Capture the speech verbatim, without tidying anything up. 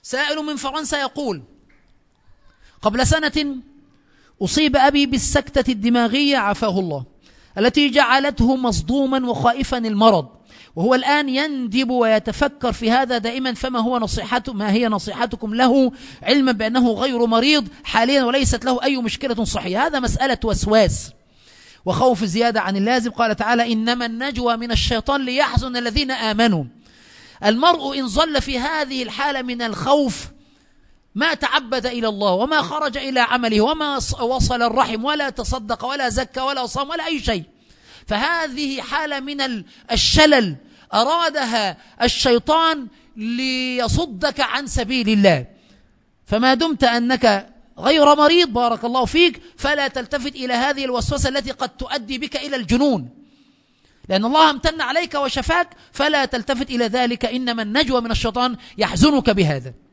سائل من فرنسا يقول: قبل سنة أصيب أبي بالسكتة الدماغية عافاه الله، التي جعلته مصدوما وخائفا المرض، وهو الآن يندب ويتفكر في هذا دائما، فما هو نصيحته ما هي نصيحتكم له، علما بأنه غير مريض حاليا وليست له أي مشكلة صحية؟ هذا مسألة وسواس وخوف زيادة عن اللازم. قال تعالى: إنما النجوى من الشيطان ليحزن الذين آمنوا. المرء إن ظل في هذه الحالة من الخوف ما تعبد إلى الله، وما خرج إلى عمله، وما وصل الرحم، ولا تصدق، ولا زكى، ولا صام، ولا أي شيء. فهذه حالة من الشلل أرادها الشيطان ليصدك عن سبيل الله. فما دمت أنك غير مريض بارك الله فيك، فلا تلتفت إلى هذه الوسوسة التي قد تؤدي بك إلى الجنون، لأن الله امتن عليك وشفاك، فلا تلتفت إلى ذلك. إنما النجوى من الشيطان يحزنك بهذا.